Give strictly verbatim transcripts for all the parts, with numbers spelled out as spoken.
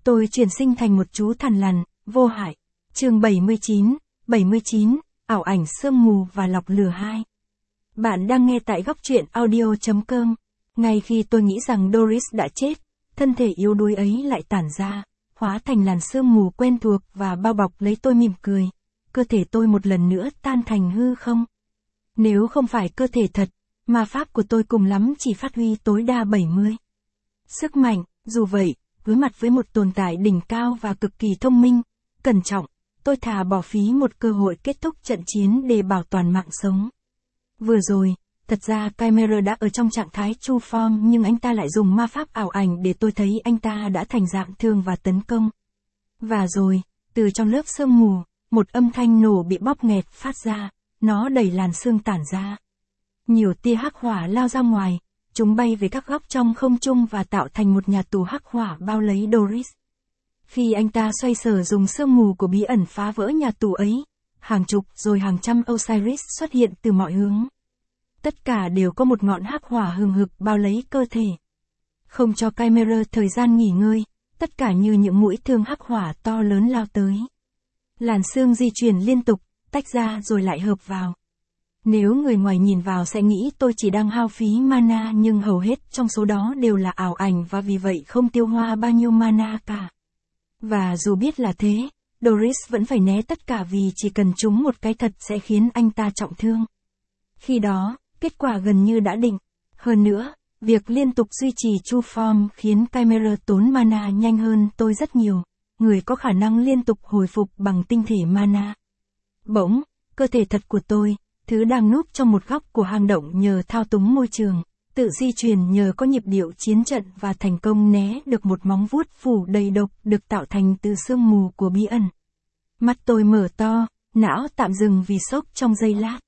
Tôi chuyển sinh thành một chú thằn lằn, vô hại. Chương bảy mươi chín, bảy mươi chín, ảo ảnh sương mù và lọc lửa hai. Bạn đang nghe tại góc truyện audio chấm com. Ngay khi tôi nghĩ rằng Doris đã chết, thân thể yếu đuối ấy lại tản ra, hóa thành làn sương mù quen thuộc và bao bọc lấy tôi mỉm cười. Cơ thể tôi một lần nữa tan thành hư không. Nếu không phải cơ thể thật, ma pháp của tôi cùng lắm chỉ phát huy tối đa bảy mươi. Sức mạnh, dù vậy, đối mặt với một tồn tại đỉnh cao và cực kỳ thông minh, cẩn trọng, tôi thà bỏ phí một cơ hội kết thúc trận chiến để bảo toàn mạng sống. Vừa rồi, thật ra Chimera đã ở trong trạng thái true form nhưng anh ta lại dùng ma pháp ảo ảnh để tôi thấy anh ta đã thành dạng thương và tấn công. Và rồi, từ trong lớp sương mù, một âm thanh nổ bị bóp nghẹt phát ra, nó đẩy làn sương tản ra. Nhiều tia hắc hỏa lao ra ngoài, chúng bay về các góc trong không trung và tạo thành một nhà tù hắc hỏa bao lấy Doris. Khi anh ta xoay sở dùng sương mù của bí ẩn phá vỡ nhà tù ấy, hàng chục rồi hàng trăm Osiris xuất hiện từ mọi hướng. Tất cả đều có một ngọn hắc hỏa hừng hực bao lấy cơ thể. Không cho Chimera thời gian nghỉ ngơi, tất cả như những mũi thương hắc hỏa to lớn lao tới. Làn sương di chuyển liên tục, tách ra rồi lại hợp vào. Nếu người ngoài nhìn vào sẽ nghĩ tôi chỉ đang hao phí mana nhưng hầu hết trong số đó đều là ảo ảnh và vì vậy không tiêu hoa bao nhiêu mana cả. Và dù biết là thế, Doris vẫn phải né tất cả vì chỉ cần trúng một cái thật sẽ khiến anh ta trọng thương. Khi đó, kết quả gần như đã định. Hơn nữa, việc liên tục duy trì true form khiến Chimera tốn mana nhanh hơn tôi rất nhiều. Người có khả năng liên tục hồi phục bằng tinh thể mana. Bỗng, cơ thể thật của tôi, thứ đang núp trong một góc của hang động nhờ thao túng môi trường, tự di chuyển nhờ có nhịp điệu chiến trận và thành công né được một móng vuốt phủ đầy độc được tạo thành từ sương mù của bí ẩn. Mắt tôi mở to, não tạm dừng vì sốc trong giây lát.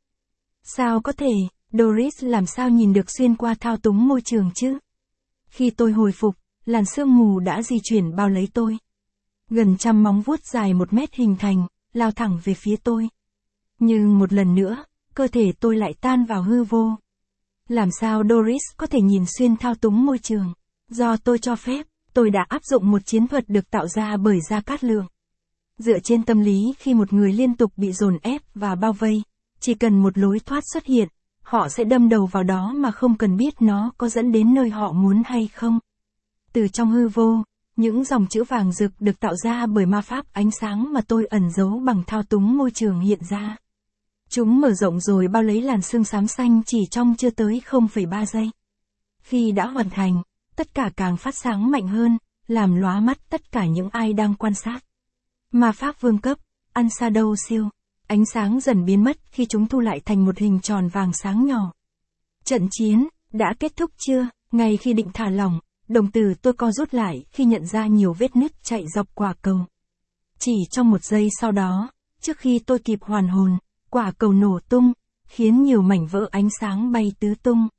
Sao có thể, Doris làm sao nhìn được xuyên qua thao túng môi trường chứ? Khi tôi hồi phục, làn sương mù đã di chuyển bao lấy tôi. Gần trăm móng vuốt dài một mét hình thành, lao thẳng về phía tôi. Nhưng một lần nữa, cơ thể tôi lại tan vào hư vô. Làm sao Doris có thể nhìn xuyên thao túng môi trường? Do tôi cho phép, tôi đã áp dụng một chiến thuật được tạo ra bởi Gia Cát Lượng. Dựa trên tâm lý khi một người liên tục bị dồn ép và bao vây, chỉ cần một lối thoát xuất hiện, họ sẽ đâm đầu vào đó mà không cần biết nó có dẫn đến nơi họ muốn hay không. Từ trong hư vô, những dòng chữ vàng rực được tạo ra bởi ma pháp ánh sáng mà tôi ẩn giấu bằng thao túng môi trường hiện ra. Chúng mở rộng rồi bao lấy làn sương xám xanh chỉ trong chưa tới không phẩy ba giây. Khi đã hoàn thành, tất cả càng phát sáng mạnh hơn, làm lóa mắt tất cả những ai đang quan sát. Ma pháp vương cấp, Unshadow siêu. Ánh sáng dần biến mất khi chúng thu lại thành một hình tròn vàng sáng nhỏ. Trận chiến, đã kết thúc chưa? Ngay khi định thả lỏng, đồng tử tôi co rút lại khi nhận ra nhiều vết nứt chạy dọc quả cầu. Chỉ trong một giây sau đó, trước khi tôi kịp hoàn hồn, quả cầu nổ tung, khiến nhiều mảnh vỡ ánh sáng bay tứ tung.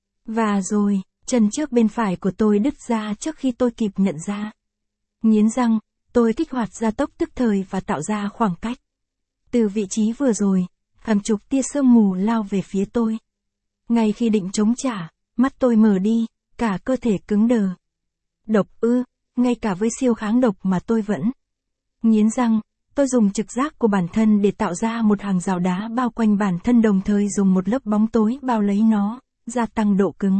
Và rồi, chân trước bên phải của tôi đứt ra trước khi tôi kịp nhận ra. Nghiến răng, tôi kích hoạt gia tốc tức thời và tạo ra khoảng cách. Từ vị trí vừa rồi, hàng chục tia sương mù lao về phía tôi. Ngay khi định chống trả, mắt tôi mở đi, cả cơ thể cứng đờ. Độc ư, ngay cả với siêu kháng độc mà tôi vẫn. Nghiến răng, tôi dùng trực giác của bản thân để tạo ra một hàng rào đá bao quanh bản thân đồng thời dùng một lớp bóng tối bao lấy nó, gia tăng độ cứng.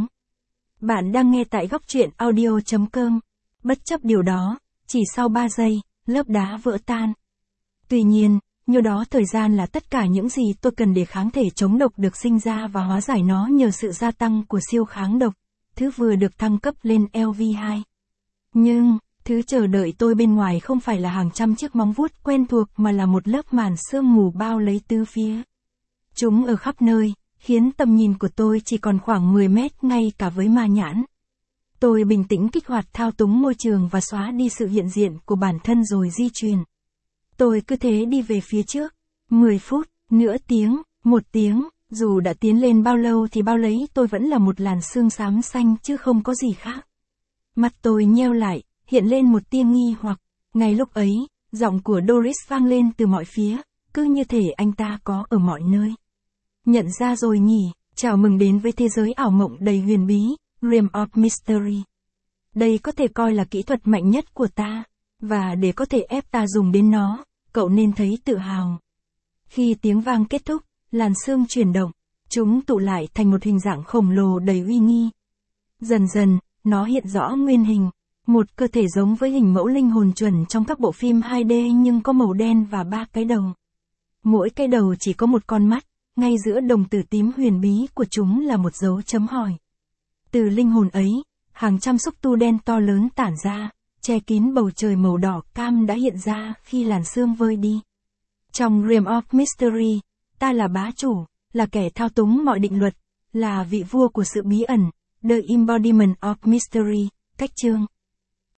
Bạn đang nghe tại góc truyện audio chấm com. Bất chấp điều đó, chỉ sau ba giây, lớp đá vỡ tan. Tuy nhiên, nhiêu đó thời gian là tất cả những gì tôi cần để kháng thể chống độc được sinh ra và hóa giải nó nhờ sự gia tăng của siêu kháng độc, thứ vừa được thăng cấp lên L V hai. Nhưng, thứ chờ đợi tôi bên ngoài không phải là hàng trăm chiếc móng vuốt quen thuộc mà là một lớp màn sương mù bao lấy tứ phía. Chúng ở khắp nơi, khiến tầm nhìn của tôi chỉ còn khoảng mười mét ngay cả với ma nhãn. Tôi bình tĩnh kích hoạt thao túng môi trường và xóa đi sự hiện diện của bản thân rồi di chuyển. Tôi cứ thế đi về phía trước. mười phút, nửa tiếng, một tiếng, dù đã tiến lên bao lâu thì bao lấy tôi vẫn là một làn sương xám xanh chứ không có gì khác. Mắt tôi nheo lại, hiện lên một tia nghi hoặc. Ngay lúc ấy, giọng của Doris vang lên từ mọi phía, cứ như thể anh ta có ở mọi nơi. Nhận ra rồi nhỉ, chào mừng đến với thế giới ảo mộng đầy huyền bí, Realm of Mystery. Đây có thể coi là kỹ thuật mạnh nhất của ta. Và để có thể ép ta dùng đến nó, cậu nên thấy tự hào. Khi tiếng vang kết thúc, làn xương chuyển động, chúng tụ lại thành một hình dạng khổng lồ đầy uy nghi. Dần dần, nó hiện rõ nguyên hình, một cơ thể giống với hình mẫu linh hồn chuẩn trong các bộ phim hai D nhưng có màu đen và ba cái đầu. Mỗi cái đầu chỉ có một con mắt, ngay giữa đồng tử tím huyền bí của chúng là một dấu chấm hỏi. Từ linh hồn ấy, hàng trăm xúc tu đen to lớn tản ra, che kín bầu trời màu đỏ cam đã hiện ra khi làn sương vơi đi. Trong Realm of Mystery, ta là bá chủ, là kẻ thao túng mọi định luật, là vị vua của sự bí ẩn, The Embodiment of Mystery, cách chương.